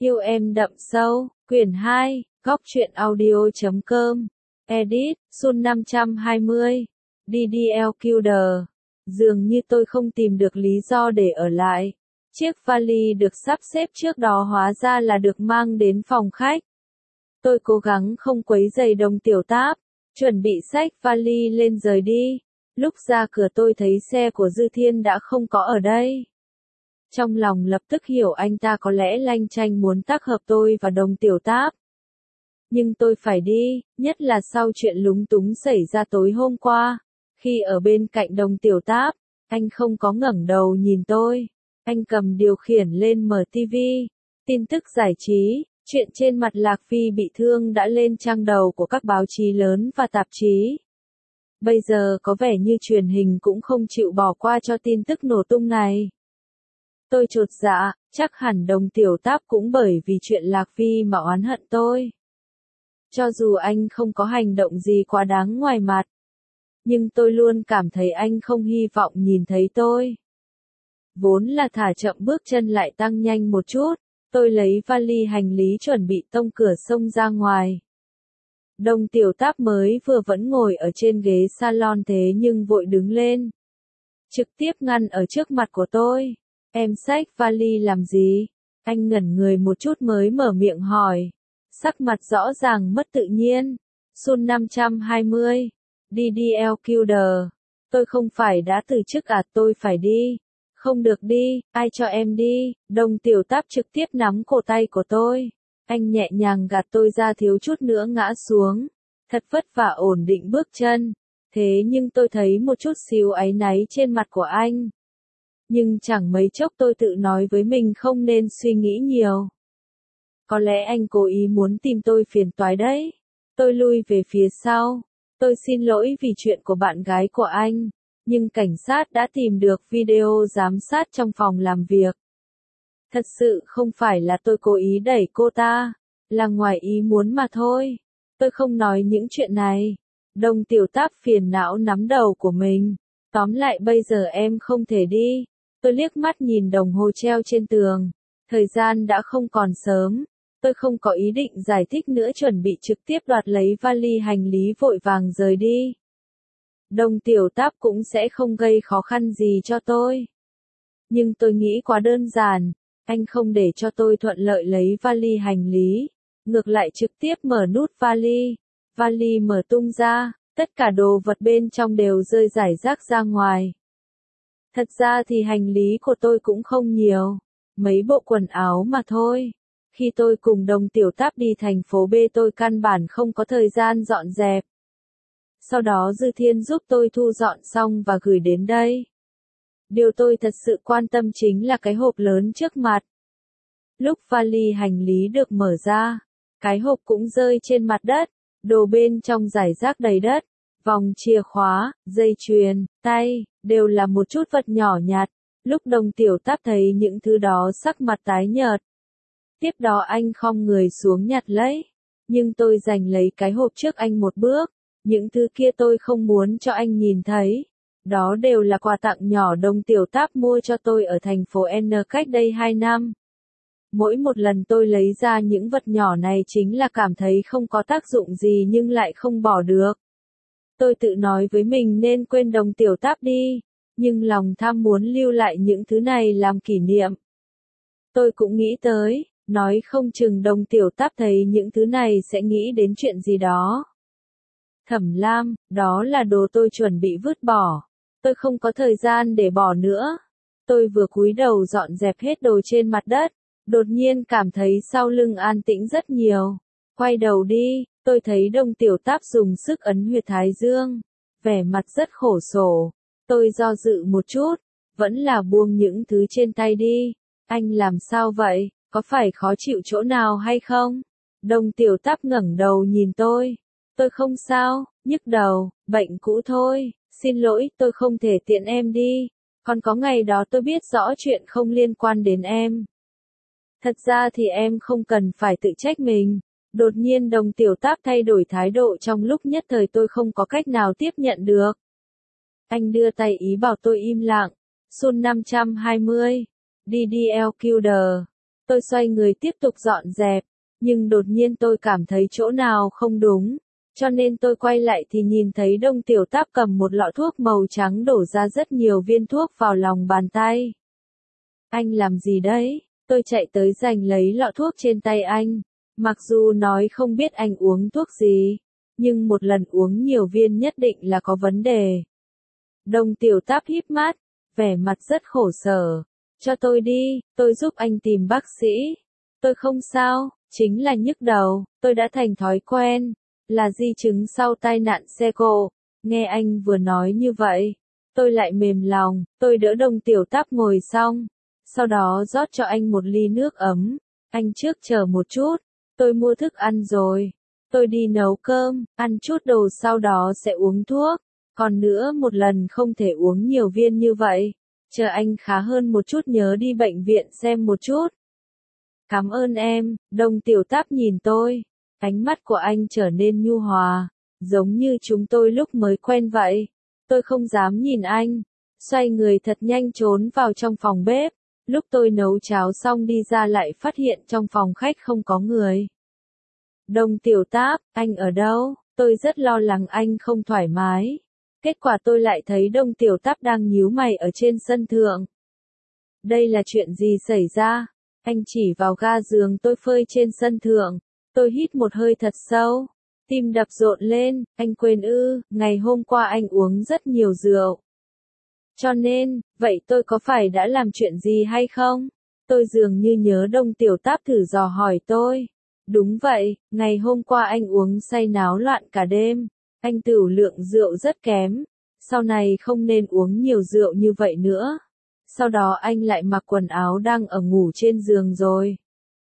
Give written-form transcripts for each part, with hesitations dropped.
Yêu em đậm sâu, quyển 2, góc truyện audio.com, edit, Sun 520, DDL Killer. Dường như tôi không tìm được lý do để ở lại. Chiếc vali được sắp xếp trước đó hóa ra là được mang đến phòng khách. Tôi cố gắng không quấy rầy Đồng Tiểu Táp, chuẩn bị xách vali lên rời đi. Lúc ra cửa tôi thấy xe của Dư Thiên đã không có ở đây. Trong lòng lập tức hiểu anh ta có lẽ lanh chanh muốn tác hợp tôi và Đồng Tiểu Táp. Nhưng tôi phải đi, nhất là sau chuyện lúng túng xảy ra tối hôm qua. Khi ở bên cạnh Đồng Tiểu Táp, anh không có ngẩng đầu nhìn tôi. Anh cầm điều khiển lên mở TV. Tin tức giải trí, chuyện trên mặt Lạc Phi bị thương đã lên trang đầu của các báo chí lớn và tạp chí. Bây giờ có vẻ như truyền hình cũng không chịu bỏ qua cho tin tức nổ tung này. Tôi chột dạ, chắc hẳn Đồng Tiểu Táp cũng bởi vì chuyện Lạc Phi mà oán hận tôi. Cho dù anh không có hành động gì quá đáng ngoài mặt, nhưng tôi luôn cảm thấy anh không hy vọng nhìn thấy tôi. Vốn là thả chậm bước chân lại tăng nhanh một chút, tôi lấy vali hành lý chuẩn bị tông cửa xông ra ngoài. Đồng Tiểu Táp mới vừa vẫn ngồi ở trên ghế salon thế nhưng vội đứng lên. Trực tiếp ngăn ở trước mặt của tôi. Em xách vali làm gì? Anh ngẩn người một chút mới mở miệng hỏi. Sắc mặt rõ ràng mất tự nhiên. Sun 520. DDL Killer. Tôi không phải đã từ chức à, tôi phải đi. Không được đi, ai cho em đi? Đồng Tiểu Táp trực tiếp nắm cổ tay của tôi. Anh nhẹ nhàng gạt tôi ra thiếu chút nữa ngã xuống. Thật vất vả ổn định bước chân. Thế nhưng tôi thấy một chút xíu áy náy trên mặt của anh. Nhưng chẳng mấy chốc tôi tự nói với mình không nên suy nghĩ nhiều. Có lẽ anh cố ý muốn tìm tôi phiền toái đấy. Tôi lui về phía sau. Tôi xin lỗi vì chuyện của bạn gái của anh. Nhưng cảnh sát đã tìm được video giám sát trong phòng làm việc. Thật sự không phải là tôi cố ý đẩy cô ta. Là ngoài ý muốn mà thôi. Tôi không nói những chuyện này. Đồng Tiểu Táp phiền não nắm đầu của mình. Tóm lại bây giờ em không thể đi. Tôi liếc mắt nhìn đồng hồ treo trên tường. Thời gian đã không còn sớm. Tôi không có ý định giải thích nữa, chuẩn bị trực tiếp đoạt lấy vali hành lý vội vàng rời đi. Đồng Tiểu Táp cũng sẽ không gây khó khăn gì cho tôi. Nhưng tôi nghĩ quá đơn giản. Anh không để cho tôi thuận lợi lấy vali hành lý. Ngược lại trực tiếp mở nút vali. Vali mở tung ra. Tất cả đồ vật bên trong đều rơi rải rác ra ngoài. Thật ra thì hành lý của tôi cũng không nhiều. Mấy bộ quần áo mà thôi. Khi tôi cùng Đồng Tiểu Táp đi thành phố B tôi căn bản không có thời gian dọn dẹp. Sau đó Dư Thiên giúp tôi thu dọn xong và gửi đến đây. Điều tôi thật sự quan tâm chính là cái hộp lớn trước mặt. Lúc vali hành lý được mở ra, cái hộp cũng rơi trên mặt đất, đồ bên trong rải rác đầy đất, vòng chìa khóa, dây chuyền, tay, đều là một chút vật nhỏ nhặt. Lúc Đồng Tiểu Táp thấy những thứ đó sắc mặt tái nhợt. Tiếp đó anh khom người xuống nhặt lấy. Nhưng tôi giành lấy cái hộp trước anh một bước. Những thứ kia tôi không muốn cho anh nhìn thấy. Đó đều là quà tặng nhỏ Đồng Tiểu Táp mua cho tôi ở thành phố N cách đây 2 năm. Mỗi một lần tôi lấy ra những vật nhỏ này chính là cảm thấy không có tác dụng gì nhưng lại không bỏ được. Tôi tự nói với mình nên quên Đồng Tiểu Táp đi. Nhưng lòng tham muốn lưu lại những thứ này làm kỷ niệm. Tôi cũng nghĩ tới, nói không chừng Đồng Tiểu Táp thấy những thứ này sẽ nghĩ đến chuyện gì đó. Thẩm Lam, đó là đồ tôi chuẩn bị vứt bỏ. Tôi không có thời gian để bỏ nữa. Tôi vừa cúi đầu dọn dẹp hết đồ trên mặt đất. Đột nhiên cảm thấy sau lưng an tĩnh rất nhiều. Quay đầu đi, tôi thấy Đồng Tiểu Táp dùng sức ấn huyệt thái dương. Vẻ mặt rất khổ sở. Tôi do dự một chút. Vẫn là buông những thứ trên tay đi. Anh làm sao vậy? Có phải khó chịu chỗ nào hay không? Đồng Tiểu Táp ngẩng đầu nhìn tôi. Tôi không sao, nhức đầu, bệnh cũ thôi. Xin lỗi, tôi không thể tiện em đi. Còn có ngày đó tôi biết rõ chuyện không liên quan đến em. Thật ra thì em không cần phải tự trách mình. Đột nhiên Đồng Tiểu Táp thay đổi thái độ trong lúc nhất thời tôi không có cách nào tiếp nhận được. Anh đưa tay ý bảo tôi im lặng. Sun 520. DDL Killer. Tôi xoay người tiếp tục dọn dẹp, nhưng đột nhiên tôi cảm thấy chỗ nào không đúng, cho nên tôi quay lại thì nhìn thấy Đông Tiểu Táp cầm một lọ thuốc màu trắng đổ ra rất nhiều viên thuốc vào lòng bàn tay. Anh làm gì đấy? Tôi chạy tới giành lấy lọ thuốc trên tay anh. Mặc dù nói không biết anh uống thuốc gì, nhưng một lần uống nhiều viên nhất định là có vấn đề. Đông Tiểu Táp híp mắt, vẻ mặt rất khổ sở. Cho tôi đi, tôi giúp anh tìm bác sĩ. Tôi không sao, chính là nhức đầu, tôi đã thành thói quen, là di chứng sau tai nạn xe cộ. Nghe anh vừa nói như vậy, tôi lại mềm lòng, tôi đỡ Đông Tiểu Táp ngồi xong, sau đó rót cho anh một ly nước ấm. Anh trước chờ một chút, tôi mua thức ăn rồi. Tôi đi nấu cơm, ăn chút đồ sau đó sẽ uống thuốc. Còn nữa một lần không thể uống nhiều viên như vậy. Chờ anh khá hơn một chút nhớ đi bệnh viện xem một chút. Cảm ơn em, Đông Tiểu Táp nhìn tôi. Ánh mắt của anh trở nên nhu hòa, giống như chúng tôi lúc mới quen vậy. Tôi không dám nhìn anh, xoay người thật nhanh trốn vào trong phòng bếp. Lúc tôi nấu cháo xong đi ra lại phát hiện trong phòng khách không có người. Đông Tiểu Táp, anh ở đâu? Tôi rất lo lắng anh không thoải mái. Kết quả tôi lại thấy Đông Tiểu Táp đang nhíu mày ở trên sân thượng. Đây là chuyện gì xảy ra? Anh chỉ vào ga giường tôi phơi trên sân thượng. Tôi hít một hơi thật sâu. Tim đập rộn lên, anh quên ư, ngày hôm qua anh uống rất nhiều rượu. Cho nên, vậy tôi có phải đã làm chuyện gì hay không? Tôi dường như nhớ Đông Tiểu Táp thử dò hỏi tôi. Đúng vậy, ngày hôm qua anh uống say náo loạn cả đêm. Anh tửu lượng rượu rất kém. Sau này không nên uống nhiều rượu như vậy nữa. Sau đó anh lại mặc quần áo đang ở ngủ trên giường rồi.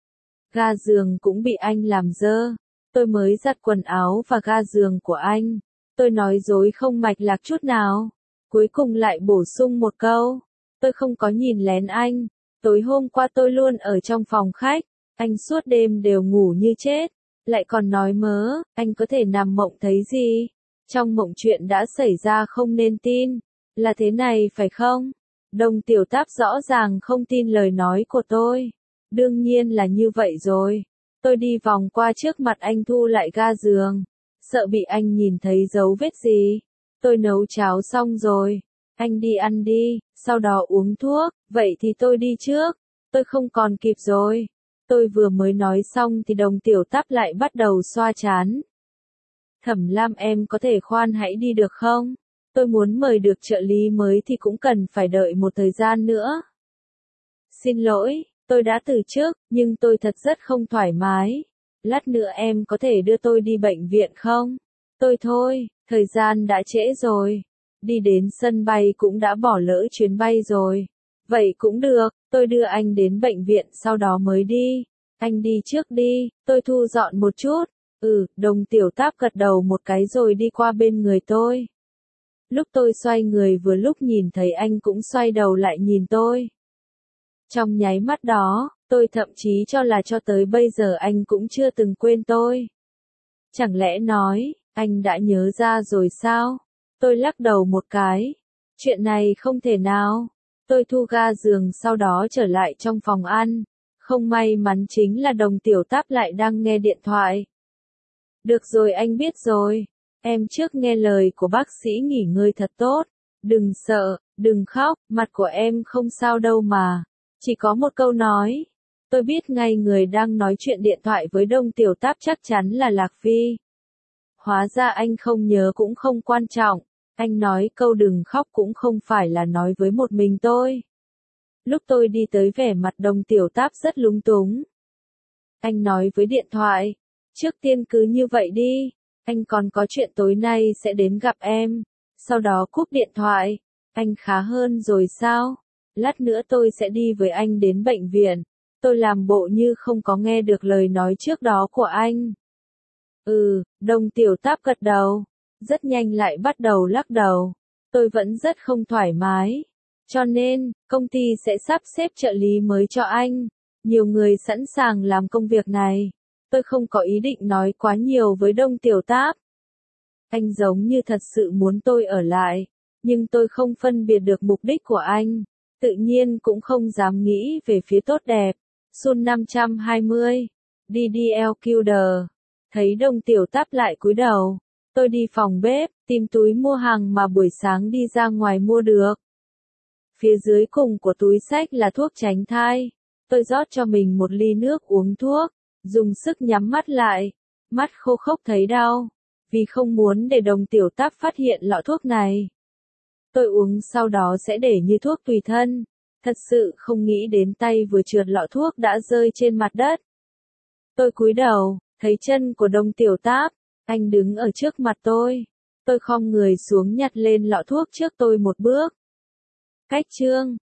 Ga giường cũng bị anh làm dơ. Tôi mới giặt quần áo và ga giường của anh. Tôi nói dối không mạch lạc chút nào. Cuối cùng lại bổ sung một câu. Tôi không có nhìn lén anh. Tối hôm qua tôi luôn ở trong phòng khách. Anh suốt đêm đều ngủ như chết. Lại còn nói mớ, anh có thể nằm mộng thấy gì? Trong mộng chuyện đã xảy ra không nên tin. Là thế này phải không? Đông Tiểu Táp rõ ràng không tin lời nói của tôi. Đương nhiên là như vậy rồi. Tôi đi vòng qua trước mặt anh thu lại ga giường. Sợ bị anh nhìn thấy dấu vết gì. Tôi nấu cháo xong rồi. Anh đi ăn đi, sau đó uống thuốc. Vậy thì tôi đi trước. Tôi không còn kịp rồi. Tôi vừa mới nói xong thì Đông Tiểu Táp lại bắt đầu xoa trán. Thẩm Lam em có thể khoan hãy đi được không? Tôi muốn mời được trợ lý mới thì cũng cần phải đợi một thời gian nữa. Xin lỗi, tôi đã từ chức, nhưng tôi thật rất không thoải mái. Lát nữa em có thể đưa tôi đi bệnh viện không? Tôi thôi, thời gian đã trễ rồi. Đi đến sân bay cũng đã bỏ lỡ chuyến bay rồi. Vậy cũng được, tôi đưa anh đến bệnh viện sau đó mới đi. Anh đi trước đi, tôi thu dọn một chút. Đông Tiểu Táp gật đầu một cái rồi đi qua bên người tôi. Lúc tôi xoay người vừa lúc nhìn thấy anh cũng xoay đầu lại nhìn tôi. Trong nháy mắt đó, tôi thậm chí cho là cho tới bây giờ anh cũng chưa từng quên tôi. Chẳng lẽ nói, anh đã nhớ ra rồi sao? Tôi lắc đầu một cái. Chuyện này không thể nào. Tôi thu ga giường sau đó trở lại trong phòng ăn. Không may mắn chính là Đông Tiểu Táp lại đang nghe điện thoại. Được rồi anh biết rồi. Em trước nghe lời của bác sĩ nghỉ ngơi thật tốt. Đừng sợ, đừng khóc, mặt của em không sao đâu mà. Chỉ có một câu nói. Tôi biết ngay người đang nói chuyện điện thoại với Đông Tiểu Táp chắc chắn là Lạc Phi. Hóa ra anh không nhớ cũng không quan trọng. Anh nói câu đừng khóc cũng không phải là nói với một mình tôi. Lúc tôi đi tới vẻ mặt Đông Tiểu Táp rất lúng túng. Anh nói với điện thoại. Trước tiên cứ như vậy đi. Anh còn có chuyện tối nay sẽ đến gặp em. Sau đó cúp điện thoại. Anh khá hơn rồi sao? Lát nữa tôi sẽ đi với anh đến bệnh viện. Tôi làm bộ như không có nghe được lời nói trước đó của anh. Đông Tiểu Táp gật đầu. Rất nhanh lại bắt đầu lắc đầu. Tôi vẫn rất không thoải mái. Cho nên, công ty sẽ sắp xếp trợ lý mới cho anh. Nhiều người sẵn sàng làm công việc này. Tôi không có ý định nói quá nhiều với Đông Tiểu Táp. Anh giống như thật sự muốn tôi ở lại. Nhưng tôi không phân biệt được mục đích của anh. Tự nhiên cũng không dám nghĩ về phía tốt đẹp. Sun 520. DDL Killer. Thấy Đông Tiểu Táp lại cúi đầu. Tôi đi phòng bếp, tìm túi mua hàng mà buổi sáng đi ra ngoài mua được. Phía dưới cùng của túi xách là thuốc tránh thai. Tôi rót cho mình một ly nước uống thuốc, dùng sức nhắm mắt lại. Mắt khô khốc thấy đau, vì không muốn để Đồng Tiểu Táp phát hiện lọ thuốc này. Tôi uống sau đó sẽ để như thuốc tùy thân. Thật sự không nghĩ đến tay vừa trượt lọ thuốc đã rơi trên mặt đất. Tôi cúi đầu, thấy chân của Đồng Tiểu Táp. Anh đứng ở trước mặt tôi. Tôi khom người xuống nhặt lên lọ thuốc trước tôi một bước. Cách chương